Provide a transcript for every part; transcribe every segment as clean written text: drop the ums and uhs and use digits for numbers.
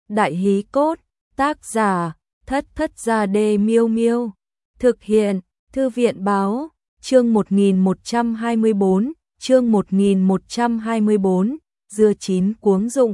Đại hí cốt, tác giả, Thất Thất Gia Đê Miêu Miêu. Thực hiện, Thư viện Báo, chương 1124, chương 1124, dưa chín cuống rụng.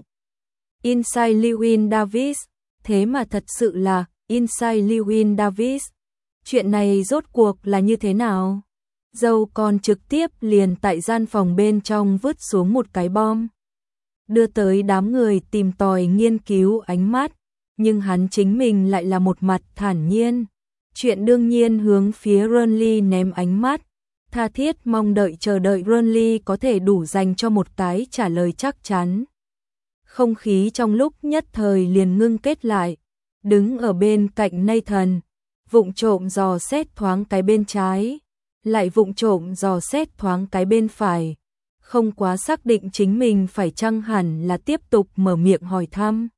Inside Llewyn Davis, thế mà thật sự là Inside Llewyn Davis. Chuyện này rốt cuộc là như thế nào? Dâu còn trực tiếp liền tại gian phòng bên trong vứt xuống một cái bom, đưa tới đám người tìm tòi nghiên cứu ánh mắt, nhưng hắn chính mình lại là một mặt thản nhiên. Chuyện đương nhiên hướng phía Renly ném ánh mắt, tha thiết mong đợi chờ đợi Renly có thể đủ dành cho một cái trả lời chắc chắn. Không khí trong lúc nhất thời liền ngưng kết lại, đứng ở bên cạnh Nathan, vụng trộm dò xét thoáng cái bên trái, lại vụng trộm dò xét thoáng cái bên phải, không quá xác định chính mình phải chăng hẳn là tiếp tục mở miệng hỏi thăm.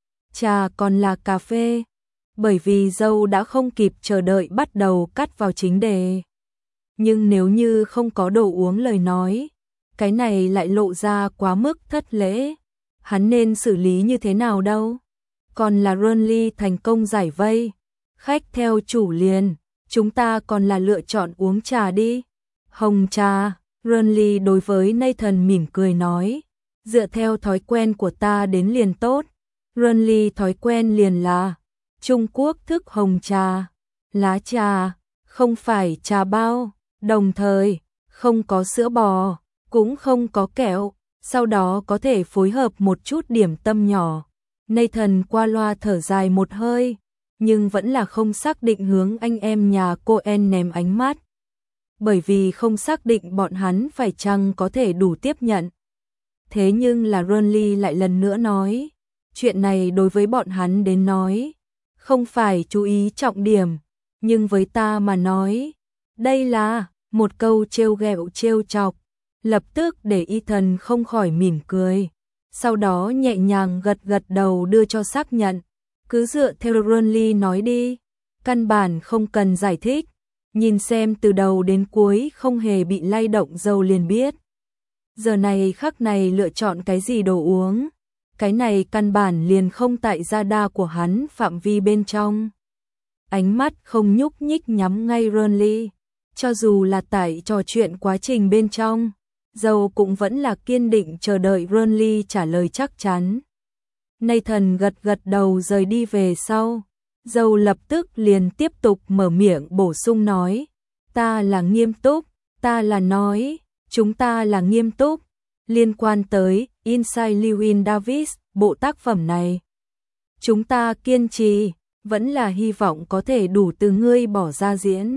Trà còn là cà phê, bởi vì dâu đã không kịp chờ đợi bắt đầu cắt vào chính đề. Nhưng nếu như không có đồ uống lời nói, cái này lại lộ ra quá mức thất lễ. Hắn nên xử lý như thế nào đâu? Còn là Renly thành công giải vây. Khách theo chủ liền, chúng ta còn là lựa chọn uống trà đi. Hồng trà, Renly đối với Nathan mỉm cười nói. Dựa theo thói quen của ta đến liền tốt. Renly thói quen liền là Trung Quốc thức hồng trà, lá trà, không phải trà bao, đồng thời không có sữa bò, cũng không có kẹo, sau đó có thể phối hợp một chút điểm tâm nhỏ. Nathan qua loa thở dài một hơi, nhưng vẫn là không xác định hướng anh em nhà Cohen ném ánh mắt, bởi vì không xác định bọn hắn phải chăng có thể đủ tiếp nhận. Thế nhưng là Renly lại lần nữa nói, chuyện này đối với bọn hắn đến nói, không phải chú ý trọng điểm, nhưng với ta mà nói, đây là một câu trêu ghẹo trêu chọc, lập tức để Ethan không khỏi mỉm cười, sau đó nhẹ nhàng gật gật đầu đưa cho xác nhận, cứ dựa theo Renly nói đi, căn bản không cần giải thích, nhìn xem từ đầu đến cuối không hề bị lay động dâu liền biết. Giờ này khắc này lựa chọn cái gì đồ uống, cái này căn bản liền không tại radar của hắn phạm vi bên trong. Ánh mắt không nhúc nhích nhắm ngay Renly, cho dù là tại trò chuyện quá trình bên trong, dâu cũng vẫn là kiên định chờ đợi Renly trả lời chắc chắn. Nathan gật gật đầu rời đi về sau, dâu lập tức liền tiếp tục mở miệng bổ sung nói, ta là nghiêm túc, ta là nói, chúng ta là nghiêm túc, liên quan tới Inside Llewyn Davis, bộ tác phẩm này. Chúng ta kiên trì, vẫn là hy vọng có thể đủ từ ngươi bỏ ra diễn.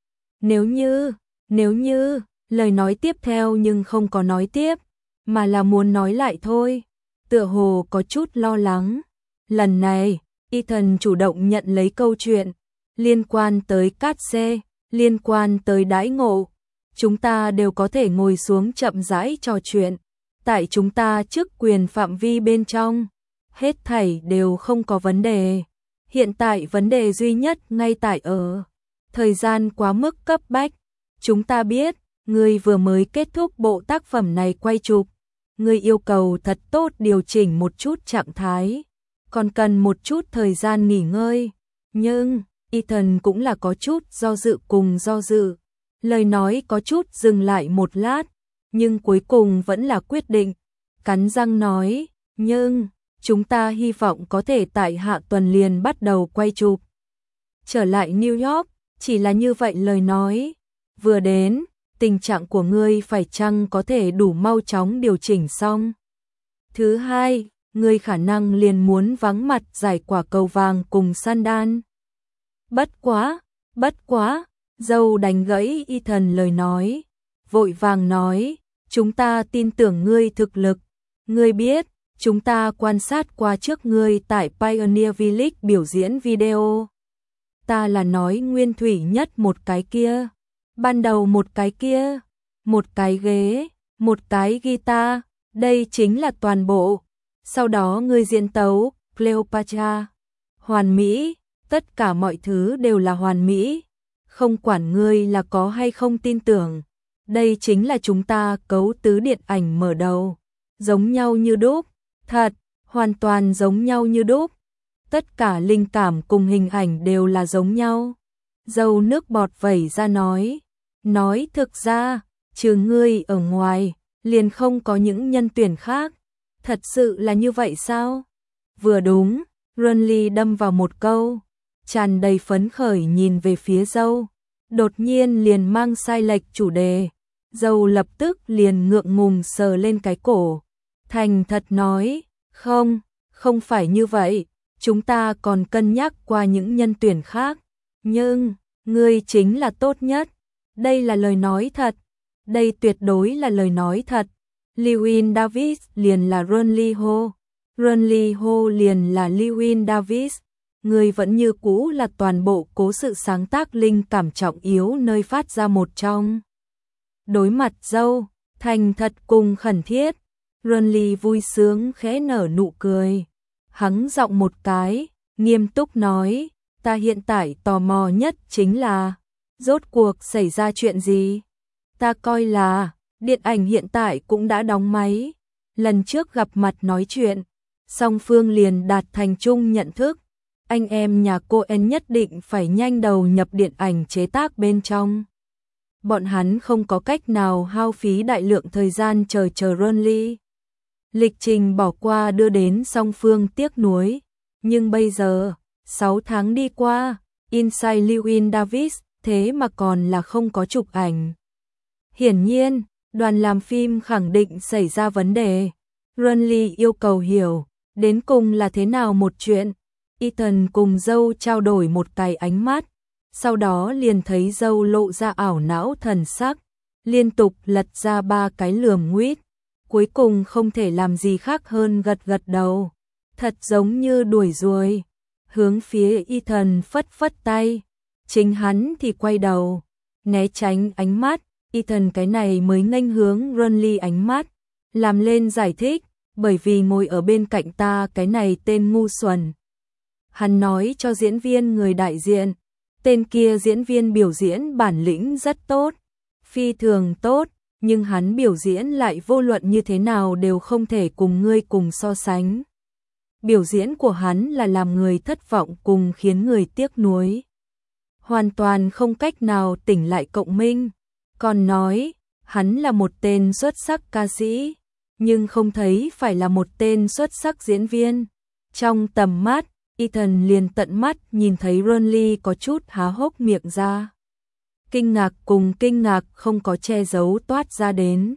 Nếu như, lời nói tiếp theo nhưng không có nói tiếp, mà là muốn nói lại thôi, tựa hồ có chút lo lắng. Lần này, Ethan chủ động nhận lấy câu chuyện, liên quan tới cát xê, liên quan tới đãi ngộ, chúng ta đều có thể ngồi xuống chậm rãi trò chuyện, tại chúng ta chức quyền phạm vi bên trong, hết thảy đều không có vấn đề. Hiện tại vấn đề duy nhất ngay tại ở thời gian quá mức cấp bách. Chúng ta biết, ngươi vừa mới kết thúc bộ tác phẩm này quay chụp, ngươi yêu cầu thật tốt điều chỉnh một chút trạng thái, còn cần một chút thời gian nghỉ ngơi. Nhưng, Ethan cũng là có chút do dự, lời nói có chút dừng lại một lát, nhưng cuối cùng vẫn là quyết định, cắn răng nói, nhưng, chúng ta hy vọng có thể tại hạ tuần liền bắt đầu quay chụp. Trở lại New York, chỉ là như vậy lời nói. Vừa đến, tình trạng của ngươi phải chăng có thể đủ mau chóng điều chỉnh xong. Thứ hai, ngươi khả năng liền muốn vắng mặt giải quả cầu vàng cùng Sandan. Bất quá, dâu đánh gãy Ethan lời nói, vội vàng nói, chúng ta tin tưởng ngươi thực lực, ngươi biết, chúng ta quan sát qua trước ngươi tại Pioneer Village biểu diễn video. Ta là nói nguyên thủy nhất một cái kia, ban đầu một cái kia, một cái ghế, một cái guitar, đây chính là toàn bộ. Sau đó ngươi diễn tấu, Cleopatra, hoàn mỹ, tất cả mọi thứ đều là hoàn mỹ, không quản ngươi là có hay không tin tưởng. Đây chính là chúng ta cấu tứ điện ảnh mở đầu, giống nhau như đúc, thật, hoàn toàn giống nhau như đúc. Tất cả linh cảm cùng hình ảnh đều là giống nhau. Dâu nước bọt vẩy ra nói thực ra, trừ ngươi ở ngoài, liền không có những nhân tuyển khác. Thật sự là như vậy sao? Vừa đúng, Runly đâm vào một câu, tràn đầy phấn khởi nhìn về phía dâu, đột nhiên liền mang sai lệch chủ đề. Dâu lập tức liền ngượng ngùng sờ lên cái cổ, thành thật nói, không phải như vậy, chúng ta còn cân nhắc qua những nhân tuyển khác, nhưng, ngươi chính là tốt nhất. Đây là lời nói thật, đây tuyệt đối là lời nói thật. Lewin Davis liền là Runly Ho, Runly Ho liền là Lewin Davis. Người vẫn như cũ là toàn bộ cố sự sáng tác linh cảm trọng yếu nơi phát ra một trong. Đối mặt dâu, thành thật cùng khẩn thiết, Runly vui sướng khẽ nở nụ cười. Hắng giọng một cái, nghiêm túc nói, ta hiện tại tò mò nhất chính là, rốt cuộc xảy ra chuyện gì? Ta coi là, điện ảnh hiện tại cũng đã đóng máy. Lần trước gặp mặt nói chuyện, song phương liền đạt thành chung nhận thức. Anh em nhà Coen nhất định phải nhanh đầu nhập điện ảnh chế tác bên trong. Bọn hắn không có cách nào hao phí đại lượng thời gian chờ Runly. Lịch trình bỏ qua đưa đến song phương tiếc nuối. Nhưng bây giờ, 6 tháng đi qua, Inside Llewyn Davis thế mà còn là không có chụp ảnh. Hiển nhiên, đoàn làm phim khẳng định xảy ra vấn đề. Runly yêu cầu hiểu, đến cùng là thế nào một chuyện. Ethan cùng dâu trao đổi một cái ánh mắt, sau đó liền thấy dâu lộ ra ảo não thần sắc, liên tục lật ra 3 cái lườm nguýt, cuối cùng không thể làm gì khác hơn gật gật đầu, thật giống như đuổi ruồi, hướng phía Ethan phất phất tay, chính hắn thì quay đầu, né tránh ánh mắt. Ethan cái này mới nghênh hướng Runly ánh mắt, làm lên giải thích, bởi vì ngồi ở bên cạnh ta cái này tên ngu xuẩn. Hắn nói cho diễn viên người đại diện, tên kia diễn viên biểu diễn bản lĩnh rất tốt, phi thường tốt, nhưng hắn biểu diễn lại vô luận như thế nào đều không thể cùng ngươi cùng so sánh. Biểu diễn của hắn là làm người thất vọng cùng khiến người tiếc nuối. Hoàn toàn không cách nào tỉnh lại cộng minh. Còn nói, hắn là một tên xuất sắc ca sĩ, nhưng không thấy phải là một tên xuất sắc diễn viên. Trong tầm mắt, Ethan liền tận mắt nhìn thấy Runly có chút há hốc miệng ra. Kinh ngạc cùng kinh ngạc không có che giấu toát ra đến.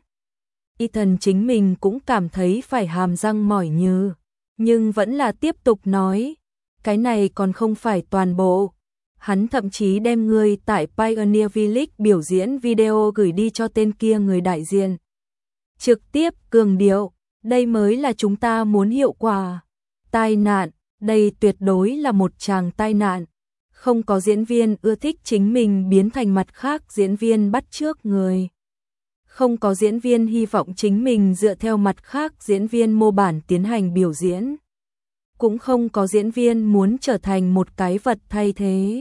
Ethan chính mình cũng cảm thấy phải hàm răng mỏi nhừ, nhưng vẫn là tiếp tục nói, cái này còn không phải toàn bộ. Hắn thậm chí đem người tại Pioneer Village biểu diễn video gửi đi cho tên kia người đại diện. Trực tiếp cường điệu, đây mới là chúng ta muốn hiệu quả. Tai nạn, đây tuyệt đối là một tràng tai nạn. Không có diễn viên ưa thích chính mình biến thành mặt khác diễn viên bắt chước người. Không có diễn viên hy vọng chính mình dựa theo mặt khác diễn viên mô bản tiến hành biểu diễn. Cũng không có diễn viên muốn trở thành một cái vật thay thế.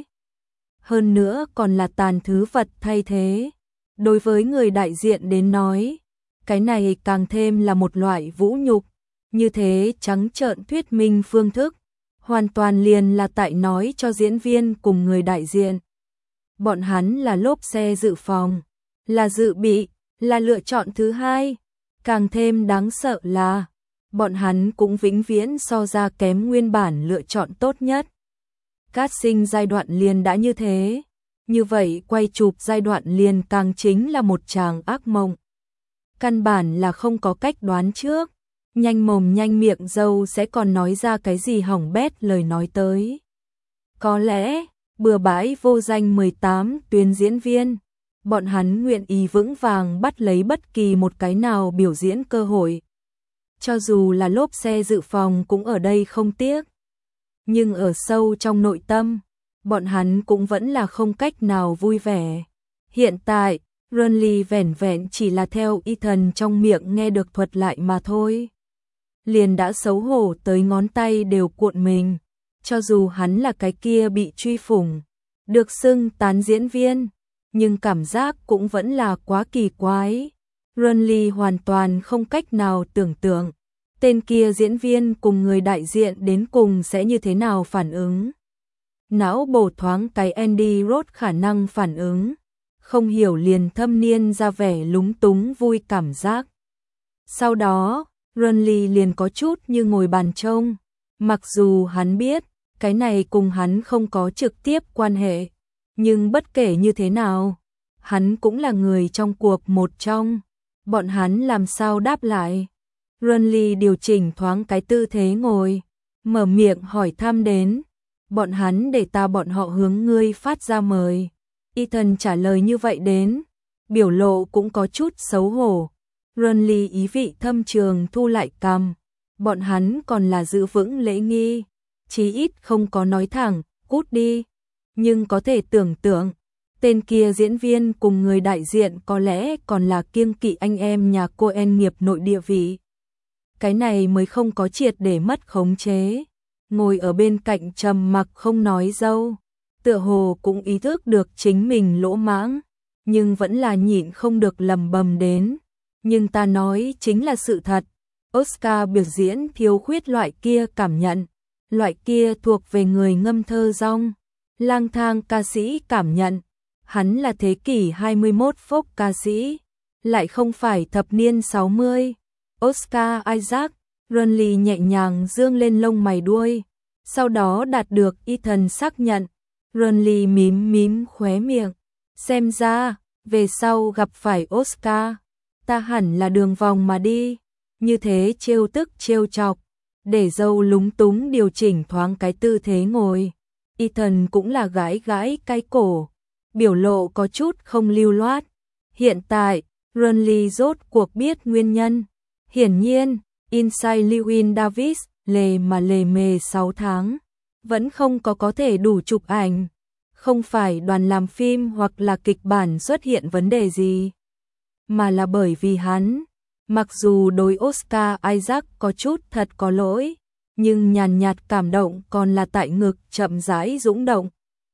Hơn nữa còn là tàn thứ vật thay thế. Đối với người đại diện đến nói, cái này càng thêm là một loại vũ nhục. Như thế trắng trợn thuyết minh phương thức, hoàn toàn liền là tại nói cho diễn viên cùng người đại diện. Bọn hắn là lốp xe dự phòng, là dự bị, là lựa chọn thứ hai. Càng thêm đáng sợ là, bọn hắn cũng vĩnh viễn so ra kém nguyên bản lựa chọn tốt nhất. Casting giai đoạn liền đã như thế, như vậy quay chụp giai đoạn liền càng chính là một tràng ác mộng. Căn bản là không có cách đoán trước, nhanh mồm nhanh miệng dâu sẽ còn nói ra cái gì hỏng bét lời nói tới. Có lẽ, bừa bãi vô danh 18 tuyến diễn viên, bọn hắn nguyện ý vững vàng bắt lấy bất kỳ một cái nào biểu diễn cơ hội. Cho dù là lốp xe dự phòng cũng ở đây không tiếc. Nhưng ở sâu trong nội tâm, bọn hắn cũng vẫn là không cách nào vui vẻ. Hiện tại, Runly vẻn vẹn chỉ là theo Ethan trong miệng nghe được thuật lại mà thôi. Liền đã xấu hổ tới ngón tay đều cuộn mình. Cho dù hắn là cái kia bị truy phủng, được xưng tán diễn viên, nhưng cảm giác cũng vẫn là quá kỳ quái. Runly hoàn toàn không cách nào tưởng tượng, tên kia diễn viên cùng người đại diện đến cùng sẽ như thế nào phản ứng. Não bổ thoáng cái Andy Roth khả năng phản ứng, không hiểu liền thâm niên ra vẻ lúng túng vui cảm giác. Sau đó, Renly liền có chút như ngồi bàn trông, mặc dù hắn biết, cái này cùng hắn không có trực tiếp quan hệ, nhưng bất kể như thế nào, hắn cũng là người trong cuộc một trong, bọn hắn làm sao đáp lại. Renly điều chỉnh thoáng cái tư thế ngồi, mở miệng hỏi thăm đến, bọn hắn để bọn họ hướng ngươi phát ra mời. Ethan trả lời như vậy đến, biểu lộ cũng có chút xấu hổ. Renly ý vị thâm trường thu lại cằm, bọn hắn còn là giữ vững lễ nghi, chí ít không có nói thẳng, cút đi. Nhưng có thể tưởng tượng, tên kia diễn viên cùng người đại diện có lẽ còn là kiêng kỵ anh em nhà Coen nghiệp nội địa vị. Cái này mới không có triệt để mất khống chế. Ngồi ở bên cạnh trầm mặc không nói dâu, tựa hồ cũng ý thức được chính mình lỗ mãng, nhưng vẫn là nhịn không được lẩm bẩm đến. Nhưng ta nói chính là sự thật, Oscar biểu diễn thiếu khuyết loại kia cảm nhận, loại kia thuộc về người ngâm thơ rong, lang thang ca sĩ cảm nhận. Hắn là thế kỷ 21 folk ca sĩ, lại không phải thập niên 60. Oscar Isaac, Renly nhẹ nhàng dương lên lông mày đuôi, sau đó đạt được Ethan xác nhận. Renly mím mím khóe miệng, xem ra, về sau gặp phải Oscar, ta hẳn là đường vòng mà đi, như thế trêu tức trêu chọc, để dâu lúng túng điều chỉnh thoáng cái tư thế ngồi. Ethan cũng là gãi gãi cái cổ, biểu lộ có chút không lưu loát. Hiện tại, Renly rốt cuộc biết nguyên nhân. Hiển nhiên, Inside Llewyn Davis lề mề 6 tháng, vẫn không có thể đủ chụp ảnh. Không phải đoàn làm phim hoặc là kịch bản xuất hiện vấn đề gì, mà là bởi vì hắn, mặc dù đối Oscar Isaac có chút thật có lỗi, nhưng nhàn nhạt cảm động còn là tại ngực chậm rãi dũng động.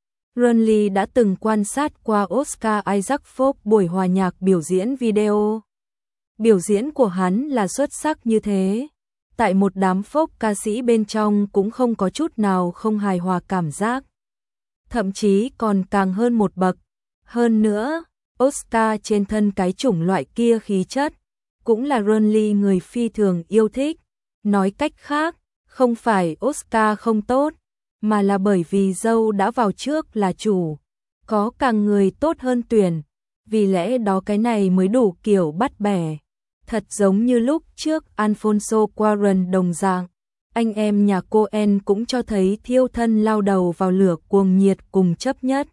Renly đã từng quan sát qua Oscar Isaac folk buổi hòa nhạc biểu diễn video. Biểu diễn của hắn là xuất sắc như thế, tại một đám folk ca sĩ bên trong cũng không có chút nào không hài hòa cảm giác. Thậm chí còn càng hơn một bậc. Hơn nữa, Oscar trên thân cái chủng loại kia khí chất, cũng là Renly người phi thường yêu thích. Nói cách khác, không phải Oscar không tốt, mà là bởi vì dâu đã vào trước là chủ, có càng người tốt hơn tuyển, vì lẽ đó cái này mới đủ kiểu bắt bẻ. Thật giống như lúc trước Alfonso Cuarón đồng dạng, anh em nhà Coen cũng cho thấy thiêu thân lao đầu vào lửa cuồng nhiệt cùng chấp nhất.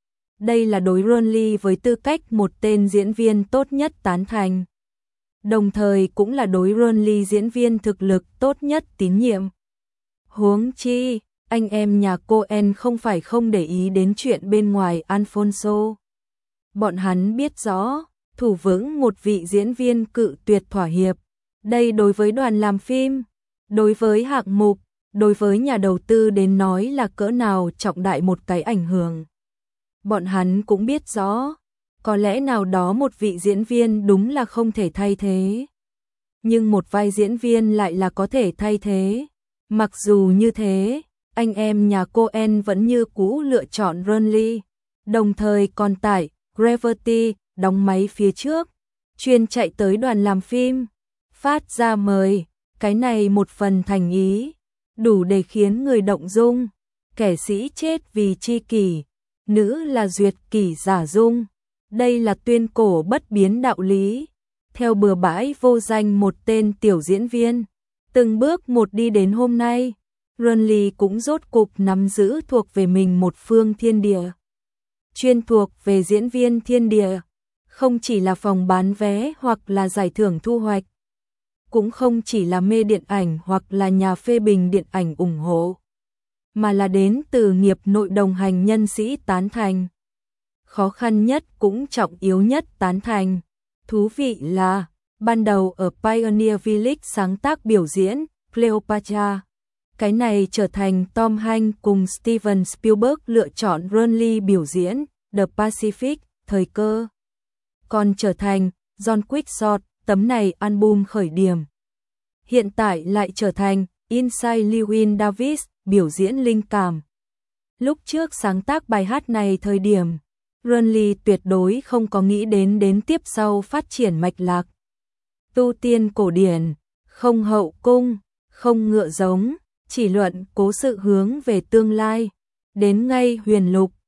Đây là đối Renly với tư cách một tên diễn viên tốt nhất tán thành, đồng thời cũng là đối Renly diễn viên thực lực tốt nhất tín nhiệm. Huống chi, anh em nhà Coen không phải không để ý đến chuyện bên ngoài Alfonso. Bọn hắn biết rõ, thủ vững một vị diễn viên cự tuyệt thỏa hiệp. Đây đối với đoàn làm phim, đối với hạng mục, đối với nhà đầu tư đến nói là cỡ nào trọng đại một cái ảnh hưởng. Bọn hắn cũng biết rõ, có lẽ nào đó một vị diễn viên đúng là không thể thay thế. Nhưng một vai diễn viên lại là có thể thay thế. Mặc dù như thế, anh em nhà Coen vẫn như cũ lựa chọn Renly, đồng thời còn tại Gravity đóng máy phía trước, chuyên chạy tới đoàn làm phim, phát ra mời. Cái này một phần thành ý, đủ để khiến người động dung. Kẻ sĩ chết vì chi kỷ, nữ là duyệt kỷ giả dung. Đây là tuyên cổ bất biến đạo lý. Theo bừa bãi vô danh một tên tiểu diễn viên, từng bước một đi đến hôm nay, Renly cũng rốt cục nắm giữ thuộc về mình một phương thiên địa. Chuyên thuộc về diễn viên thiên địa, không chỉ là phòng bán vé hoặc là giải thưởng thu hoạch, cũng không chỉ là mê điện ảnh hoặc là nhà phê bình điện ảnh ủng hộ, mà là đến từ nghiệp nội đồng hành nhân sĩ tán thành. Khó khăn nhất cũng trọng yếu nhất tán thành. Thú vị là, ban đầu ở Pioneer Village sáng tác biểu diễn Cleopatra, cái này trở thành Tom Hanks cùng Steven Spielberg lựa chọn Renly biểu diễn The Pacific, thời cơ. Còn trở thành John Quick Short, tấm này album khởi điểm. hiện tại lại trở thành Inside Llewyn Davis biểu diễn linh cảm. Lúc trước sáng tác bài hát này thời điểm, Burnley tuyệt đối không có nghĩ đến tiếp sau phát triển mạch lạc. Tu tiên cổ điển, không hậu cung, không ngựa giống, chỉ luận cố sự hướng về tương lai. Đến ngay huyền lục,